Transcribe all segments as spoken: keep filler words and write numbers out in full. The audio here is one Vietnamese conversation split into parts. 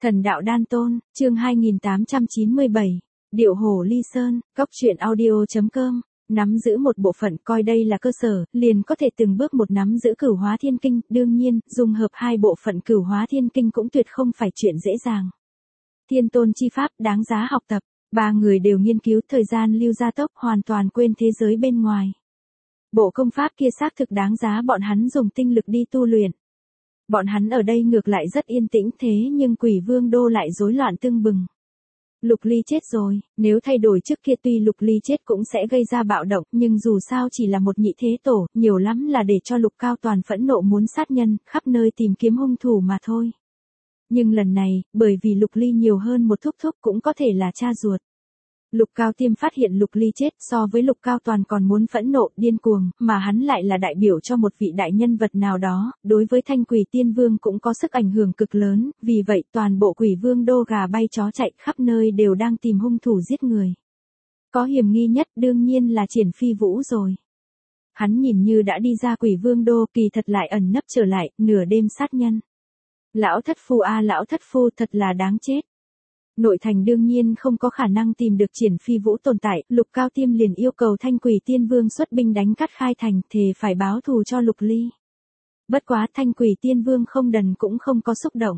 Thần đạo đan tôn, chương hai nghìn tám trăm chín mươi bảy, Điệu Hổ Ly Sơn, Cóc truyện audio chấm com, nắm giữ một bộ phận coi đây là cơ sở, liền có thể từng bước một nắm giữ Cửu Hóa Thiên Kinh, đương nhiên, dung hợp hai bộ phận Cửu Hóa Thiên Kinh cũng tuyệt không phải chuyện dễ dàng. Thiên tôn chi pháp đáng giá học tập, ba người đều nghiên cứu thời gian lưu gia tốc, hoàn toàn quên thế giới bên ngoài. Bộ công pháp kia xác thực đáng giá bọn hắn dùng tinh lực đi tu luyện. Bọn hắn ở đây ngược lại rất yên tĩnh thế nhưng Quỷ Vương Đô lại rối loạn tưng bừng. Lục Ly chết rồi, nếu thay đổi trước kia tuy Lục Ly chết cũng sẽ gây ra bạo động, nhưng dù sao chỉ là một nhị thế tổ, nhiều lắm là để cho Lục Cao Toàn phẫn nộ muốn sát nhân, khắp nơi tìm kiếm hung thủ mà thôi. Nhưng lần này, bởi vì Lục Ly nhiều hơn một thúc thúc cũng có thể là cha ruột. Lục Cao Tiêm phát hiện Lục Ly chết so với Lục Cao Toàn còn muốn phẫn nộ, điên cuồng, mà hắn lại là đại biểu cho một vị đại nhân vật nào đó, đối với Thanh Quỷ Tiên Vương cũng có sức ảnh hưởng cực lớn, vì vậy toàn bộ Quỷ Vương Đô gà bay chó chạy khắp nơi đều đang tìm hung thủ giết người. Có hiểm nghi nhất đương nhiên là Triển Phi Vũ rồi. Hắn nhìn như đã đi ra Quỷ Vương Đô, kỳ thật lại ẩn nấp trở lại, nửa đêm sát nhân. Lão thất phu a à, lão thất phu thật là đáng chết. Nội thành đương nhiên không có khả năng tìm được Triển Phi Vũ tồn tại, Lục Cao Tiêm liền yêu cầu Thanh Quỷ Tiên Vương xuất binh đánh cắt khai thành, thề phải báo thù cho Lục Ly. Bất quá Thanh Quỷ Tiên Vương không đần cũng không có xúc động.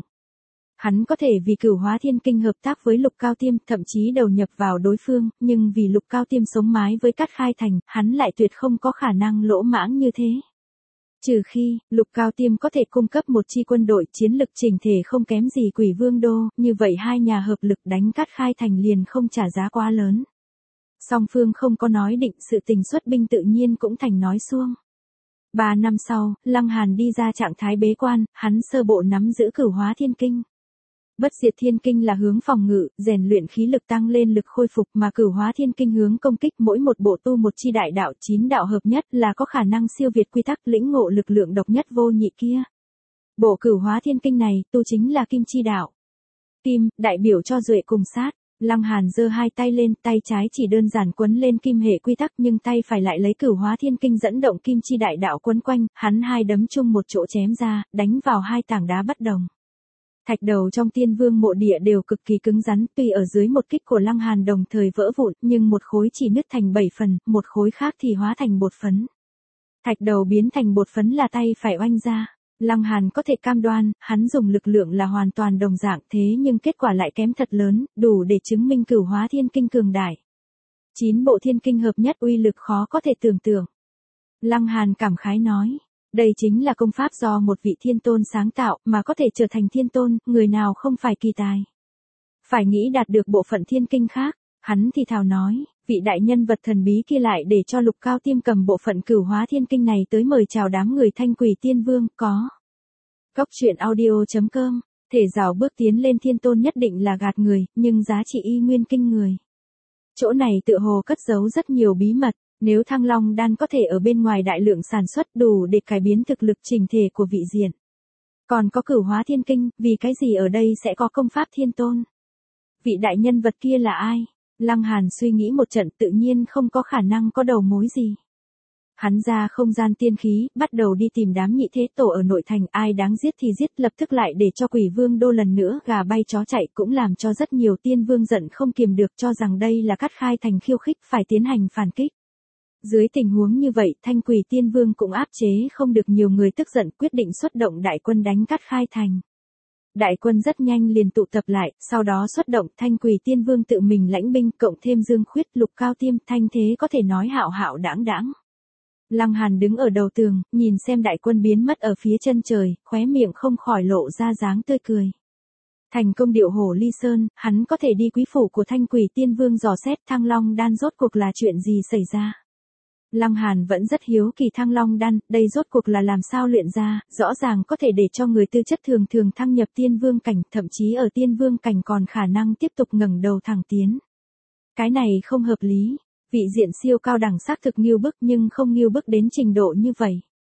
Hắn có thể vì Cửu Hóa Thiên Kinh hợp tác với Lục Cao Tiêm, thậm chí đầu nhập vào đối phương, nhưng vì Lục Cao Tiêm sống mái với cắt khai thành, hắn lại tuyệt không có khả năng lỗ mãng như thế. Trừ khi, Lục Cao Tiêm có thể cung cấp một chi quân đội chiến lực chỉnh thể không kém gì Quỷ Vương Đô, như vậy hai nhà hợp lực đánh cắt khai thành liền không trả giá quá lớn. Song phương không có nói định, sự tình xuất binh tự nhiên cũng thành nói suông. Ba năm sau, Lăng Hàn đi ra trạng thái bế quan, hắn sơ bộ nắm giữ Cửu Hóa Thiên Kinh. Bất Diệt Thiên Kinh là hướng phòng ngự, rèn luyện khí lực tăng lên lực khôi phục, mà Cửu Hóa Thiên Kinh hướng công kích, mỗi một bộ tu một chi đại đạo, chín đạo hợp nhất là có khả năng siêu việt quy tắc, lĩnh ngộ lực lượng độc nhất vô nhị kia. Bộ Cửu Hóa Thiên Kinh này, tu chính là kim chi đạo. Kim, đại biểu cho duệ cùng sát. Lăng Hàn giơ hai tay lên, tay trái chỉ đơn giản quấn lên kim hệ quy tắc, nhưng tay phải lại lấy Cửu Hóa Thiên Kinh dẫn động kim chi đại đạo quấn quanh, hắn hai đấm chung một chỗ chém ra, đánh vào hai tảng đá bất đồng. Thạch đầu trong Tiên Vương mộ địa đều cực kỳ cứng rắn, tuy ở dưới một kích của Lăng Hàn đồng thời vỡ vụn, nhưng một khối chỉ nứt thành bảy phần, một khối khác thì hóa thành bột phấn. Thạch đầu biến thành bột phấn là tay phải oanh ra. Lăng Hàn có thể cam đoan, hắn dùng lực lượng là hoàn toàn đồng dạng, thế nhưng kết quả lại kém thật lớn, đủ để chứng minh Cửu Hóa Thiên Kinh cường đại. Chín bộ thiên kinh hợp nhất uy lực khó có thể tưởng tượng. Lăng Hàn cảm khái nói. Đây chính là công pháp do một vị thiên tôn sáng tạo, mà có thể trở thành thiên tôn, người nào không phải kỳ tài. Phải nghĩ đạt được bộ phận thiên kinh khác, hắn thì thào nói, vị đại nhân vật thần bí kia lại để cho Lục Cao Tiêm cầm bộ phận Cửu Hóa Thiên Kinh này tới mời chào đám người Thanh Quỷ Tiên Vương, có. Cóc truyện audio chấm com, thể rào bước tiến lên thiên tôn nhất định là gạt người, nhưng giá trị y nguyên kinh người. Chỗ này tựa hồ cất giấu rất nhiều bí mật. Nếu Thăng Long đan có thể ở bên ngoài đại lượng sản xuất đủ để cải biến thực lực chỉnh thể của vị diện. Còn có Cửu Hóa Thiên Kinh, vì cái gì ở đây sẽ có công pháp thiên tôn? Vị đại nhân vật kia là ai? Lăng Hàn suy nghĩ một trận tự nhiên không có khả năng có đầu mối gì. Hắn ra không gian tiên khí, bắt đầu đi tìm đám nhị thế tổ ở nội thành, ai đáng giết thì giết, lập tức lại để cho Quỷ Vương Đô lần nữa gà bay chó chạy, cũng làm cho rất nhiều tiên vương giận không kiềm được, cho rằng đây là cắt khai thành khiêu khích, phải tiến hành phản kích. Dưới tình huống như vậy, Thanh Quỷ Tiên Vương cũng áp chế không được nhiều người tức giận, quyết định xuất động đại quân đánh cắt khai thành. Đại quân rất nhanh liền tụ tập lại, sau đó xuất động, Thanh Quỷ Tiên Vương tự mình lãnh binh, cộng thêm Dương Khuyết, Lục Cao Tiêm, thanh thế có thể nói hạo hạo đãng đãng. Lăng Hàn đứng ở đầu tường, nhìn xem đại quân biến mất ở phía chân trời, khóe miệng không khỏi lộ ra dáng tươi cười. Thành công Điệu Hổ Ly Sơn, hắn có thể đi quý phủ của Thanh Quỷ Tiên Vương dò xét Thăng Long đan rốt cuộc là chuyện gì xảy ra. Lăng Hàn vẫn rất hiếu kỳ Thăng Long đan, đây rốt cuộc là làm sao luyện ra, rõ ràng có thể để cho người tư chất thường thường thăng nhập tiên vương cảnh, thậm chí ở tiên vương cảnh còn khả năng tiếp tục ngẩng đầu thẳng tiến. Cái này không hợp lý, vị diện siêu cao đẳng xác thực nghiêu bức nhưng không nghiêu bức đến trình độ như vậy.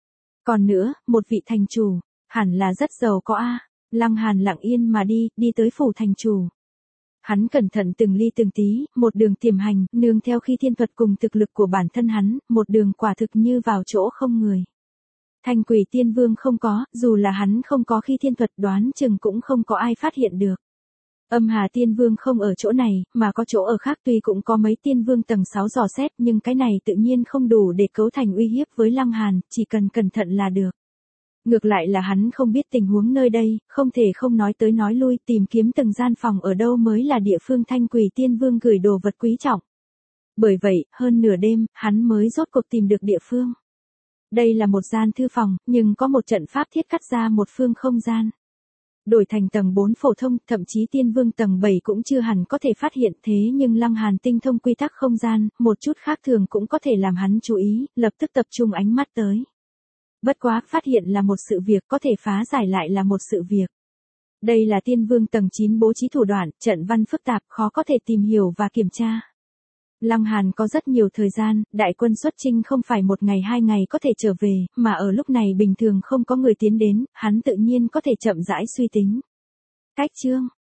Còn nữa, một vị thành chủ, hẳn là rất giàu có a. Lăng Hàn lặng yên mà đi, đi tới phủ thành chủ. Hắn cẩn thận từng ly từng tí, một đường tiềm hành, nương theo khi thiên thuật cùng thực lực của bản thân hắn, một đường quả thực như vào chỗ không người. Thanh Quỷ Tiên Vương không có, dù là hắn không có khi thiên thuật đoán chừng cũng không có ai phát hiện được. Âm Hà Tiên Vương không ở chỗ này, mà có chỗ ở khác, tuy cũng có mấy tiên vương tầng sáu dò xét, nhưng cái này tự nhiên không đủ để cấu thành uy hiếp với Lăng Hàn, chỉ cần cẩn thận là được. Ngược lại là hắn không biết tình huống nơi đây, không thể không nói tới nói lui, tìm kiếm từng gian phòng ở đâu mới là địa phương Thanh Quỷ Tiên Vương gửi đồ vật quý trọng. Bởi vậy, hơn nửa đêm, hắn mới rốt cuộc tìm được địa phương. Đây là một gian thư phòng, nhưng có một trận pháp thiết cắt ra một phương không gian. Đổi thành tầng bốn phổ thông, thậm chí tiên vương tầng bảy cũng chưa hẳn có thể phát hiện, thế nhưng Lăng Hàn tinh thông quy tắc không gian, một chút khác thường cũng có thể làm hắn chú ý, lập tức tập trung ánh mắt tới. Bất quá, phát hiện là một sự việc, có thể phá giải lại là một sự việc. Đây là tiên vương tầng chín bố trí thủ đoạn, trận văn phức tạp, khó có thể tìm hiểu và kiểm tra. Lăng Hàn có rất nhiều thời gian, đại quân xuất chinh không phải một ngày hai ngày có thể trở về, mà ở lúc này bình thường không có người tiến đến, hắn tự nhiên có thể chậm rãi suy tính. Cách chương